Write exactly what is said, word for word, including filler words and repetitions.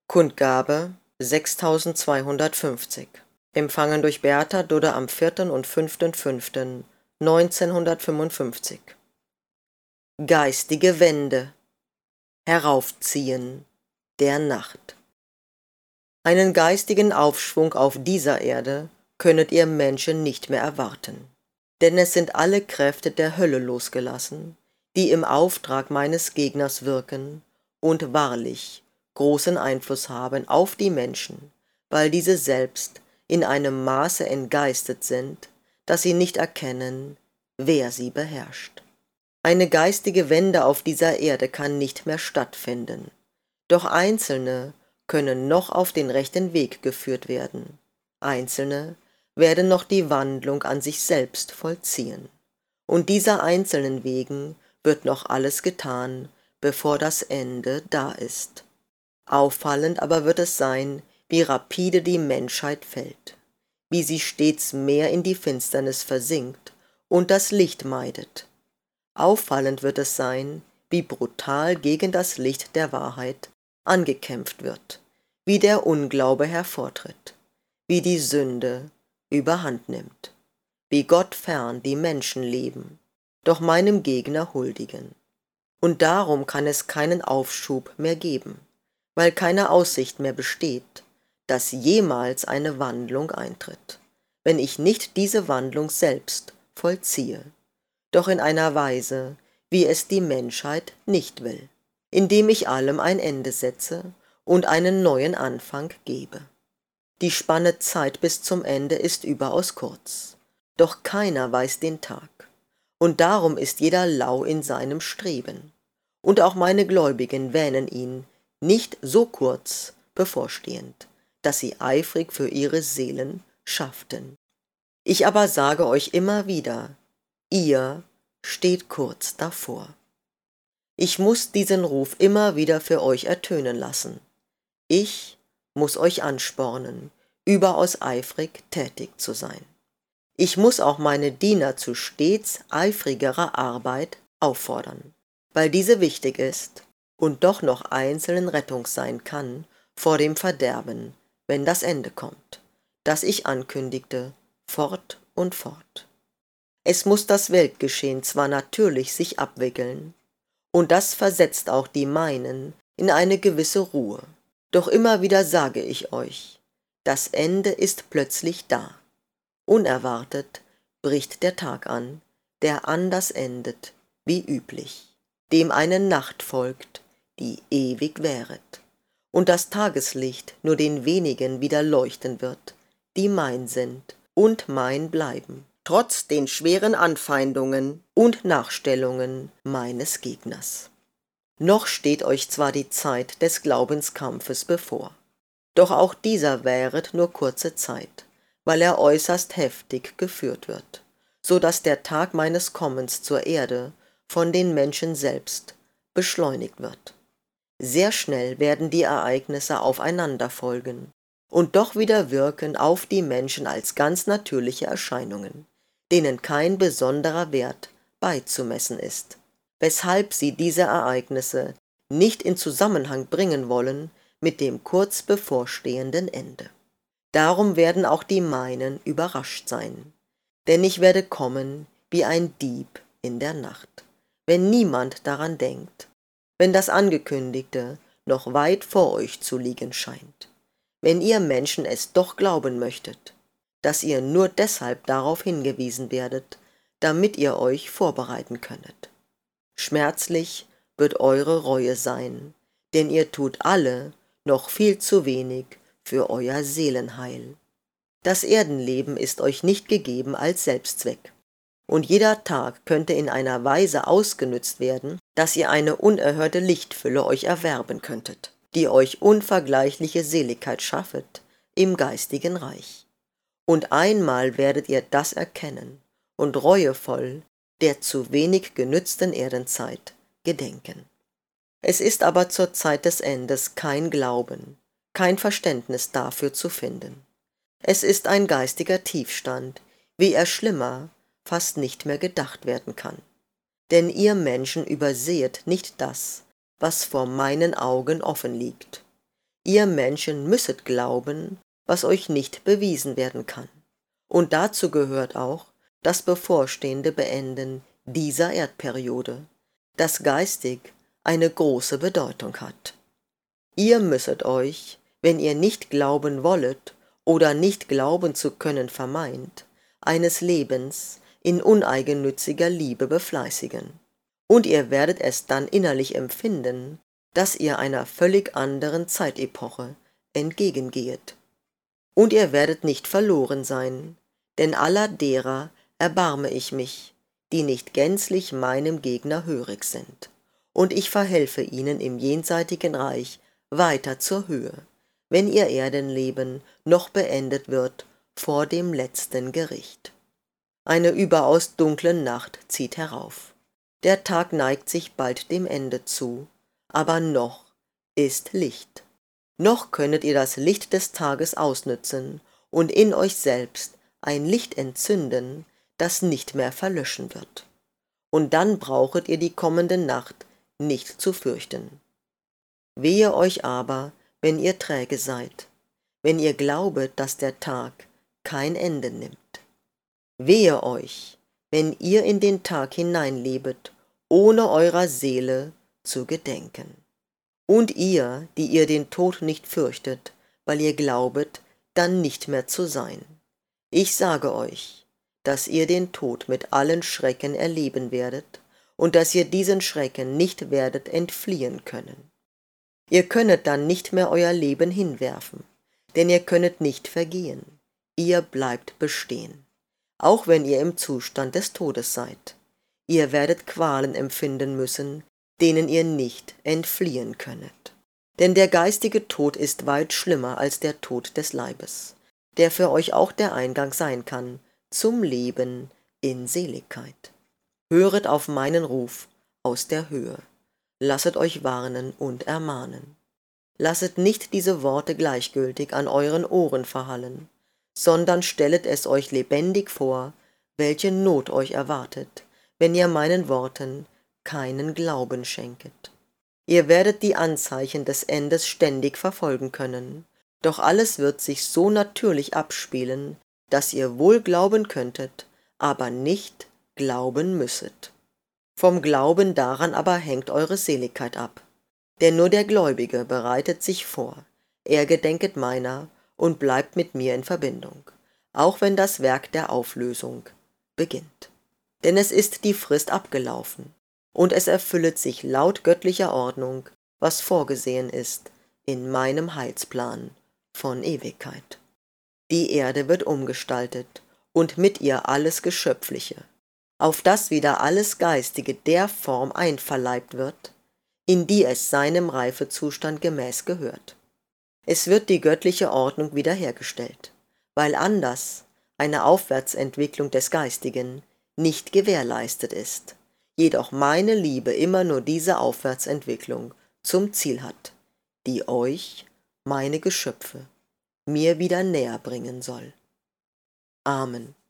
Kundgabe sechstausendzweihundertfünfzig. Empfangen durch Bertha Dudde am vierten und fünften fünften neunzehnhundertfünfundfünfzig. Geistige Wende. Heraufziehen der Nacht. Einen geistigen Aufschwung auf dieser Erde könnet ihr Menschen nicht mehr erwarten, denn es sind alle Kräfte der Hölle losgelassen, die im Auftrag meines Gegners wirken und wahrlich großen Einfluss haben auf die Menschen, weil diese selbst in einem Maße entgeistet sind, dass sie nicht erkennen, wer sie beherrscht. Eine geistige Wende auf dieser Erde kann nicht mehr stattfinden, doch Einzelne können noch auf den rechten Weg geführt werden. Einzelne werden noch die Wandlung an sich selbst vollziehen. Und dieser einzelnen Wegen wird noch alles getan, bevor das Ende da ist. Auffallend aber wird es sein, wie rapide die Menschheit fällt, wie sie stets mehr in die Finsternis versinkt und das Licht meidet. Auffallend wird es sein, wie brutal gegen das Licht der Wahrheit angekämpft wird, wie der Unglaube hervortritt, wie die Sünde überhand nimmt, wie Gott fern die Menschen leben, doch meinem Gegner huldigen. Und darum kann es keinen Aufschub mehr geben, weil keine Aussicht mehr besteht, dass jemals eine Wandlung eintritt, wenn ich nicht diese Wandlung selbst vollziehe, doch in einer Weise, wie es die Menschheit nicht will, indem ich allem ein Ende setze und einen neuen Anfang gebe. Die Spanne Zeit bis zum Ende ist überaus kurz, doch keiner weiß den Tag, und darum ist jeder lau in seinem Streben, und auch meine Gläubigen wähnen ihn nicht so kurz bevorstehend, dass sie eifrig für ihre Seelen schafften. Ich aber sage euch immer wieder, ihr steht kurz davor. Ich muß diesen Ruf immer wieder für euch ertönen lassen. Ich muß euch anspornen, überaus eifrig tätig zu sein. Ich muß auch meine Diener zu stets eifrigerer Arbeit auffordern, weil diese wichtig ist und doch noch einzelnen Rettung sein kann vor dem Verderben, wenn das Ende kommt, das ich ankündigte, fort und fort. Es muß das Weltgeschehen zwar natürlich sich abwickeln, und das versetzt auch die meinen in eine gewisse Ruhe, doch immer wieder sage ich euch, das Ende ist plötzlich da. Unerwartet bricht der Tag an, der anders endet wie üblich, dem eine Nacht folgt, die ewig währet, und das Tageslicht nur den wenigen wieder leuchten wird, die mein sind und mein bleiben, trotz den schweren Anfeindungen und Nachstellungen meines Gegners. Noch steht euch zwar die Zeit des Glaubenskampfes bevor, doch auch dieser währet nur kurze Zeit, weil er äußerst heftig geführt wird, so dass der Tag meines Kommens zur Erde von den Menschen selbst beschleunigt wird. Sehr schnell werden die Ereignisse aufeinander folgen und doch wieder wirken auf die Menschen als ganz natürliche Erscheinungen, denen kein besonderer Wert beizumessen ist, weshalb sie diese Ereignisse nicht in Zusammenhang bringen wollen mit dem kurz bevorstehenden Ende. Darum werden auch die meinen überrascht sein, denn ich werde kommen wie ein Dieb in der Nacht, wenn niemand daran denkt, wenn das Angekündigte noch weit vor euch zu liegen scheint, wenn ihr Menschen es doch glauben möchtet, dass ihr nur deshalb darauf hingewiesen werdet, damit ihr euch vorbereiten könnet. Schmerzlich wird eure Reue sein, denn ihr tut alle noch viel zu wenig für euer Seelenheil. Das Erdenleben ist euch nicht gegeben als Selbstzweck, und jeder Tag könnte in einer Weise ausgenützt werden, dass ihr eine unerhörte Lichtfülle euch erwerben könntet, die euch unvergleichliche Seligkeit schaffet im geistigen Reich. Und einmal werdet ihr das erkennen und reuevoll der zu wenig genützten Erdenzeit gedenken. Es ist aber zur Zeit des Endes kein Glauben, kein Verständnis dafür zu finden. Es ist ein geistiger Tiefstand, wie er schlimmer fast nicht mehr gedacht werden kann. Denn ihr Menschen übersehet nicht das, was vor meinen Augen offen liegt. Ihr Menschen müsset glauben, was euch nicht bewiesen werden kann. Und dazu gehört auch das bevorstehende Beenden dieser Erdperiode, das geistig eine große Bedeutung hat. Ihr müsset euch, wenn ihr nicht glauben wollet oder nicht glauben zu können vermeint, eines Lebens in uneigennütziger Liebe befleißigen. Und ihr werdet es dann innerlich empfinden, dass ihr einer völlig anderen Zeitepoche entgegengehet. Und ihr werdet nicht verloren sein, denn aller derer erbarme ich mich, die nicht gänzlich meinem Gegner hörig sind, und ich verhelfe ihnen im jenseitigen Reich weiter zur Höhe, wenn ihr Erdenleben noch beendet wird vor dem letzten Gericht. Eine überaus dunkle Nacht zieht herauf. Der Tag neigt sich bald dem Ende zu, aber noch ist Licht. Noch könnet ihr das Licht des Tages ausnützen und in euch selbst ein Licht entzünden, das nicht mehr verlöschen wird. Und dann brauchet ihr die kommende Nacht nicht zu fürchten. Wehe euch aber, wenn ihr träge seid, wenn ihr glaubet, dass der Tag kein Ende nimmt. Wehe euch, wenn ihr in den Tag hineinlebet, ohne eurer Seele zu gedenken. Und ihr, die ihr den Tod nicht fürchtet, weil ihr glaubet, dann nicht mehr zu sein. Ich sage euch, dass ihr den Tod mit allen Schrecken erleben werdet und dass ihr diesen Schrecken nicht werdet entfliehen können. Ihr könnet dann nicht mehr euer Leben hinwerfen, denn ihr könnet nicht vergehen, ihr bleibt bestehen, auch wenn ihr im Zustand des Todes seid. Ihr werdet Qualen empfinden müssen, denen ihr nicht entfliehen könnet. Denn der geistige Tod ist weit schlimmer als der Tod des Leibes, der für euch auch der Eingang sein kann zum Leben in Seligkeit. Höret auf meinen Ruf aus der Höhe, lasset euch warnen und ermahnen. Lasset nicht diese Worte gleichgültig an euren Ohren verhallen, sondern stellet es euch lebendig vor, welche Not euch erwartet, wenn ihr meinen Worten keinen Glauben schenket. Ihr werdet die Anzeichen des Endes ständig verfolgen können, doch alles wird sich so natürlich abspielen, dass ihr wohl glauben könntet, aber nicht glauben müsset. Vom Glauben daran aber hängt eure Seligkeit ab, denn nur der Gläubige bereitet sich vor, er gedenket meiner und bleibt mit mir in Verbindung, auch wenn das Werk der Auflösung beginnt. Denn es ist die Frist abgelaufen, und es erfüllet sich laut göttlicher Ordnung, was vorgesehen ist in meinem Heilsplan von Ewigkeit. Die Erde wird umgestaltet und mit ihr alles Geschöpfliche, auf das wieder alles Geistige der Form einverleibt wird, in die es seinem Reifezustand gemäß gehört. Es wird die göttliche Ordnung wiederhergestellt, weil anders eine Aufwärtsentwicklung des Geistigen nicht gewährleistet ist, jedoch meine Liebe immer nur diese Aufwärtsentwicklung zum Ziel hat, die euch, meine Geschöpfe, mir wieder näher bringen soll. Amen.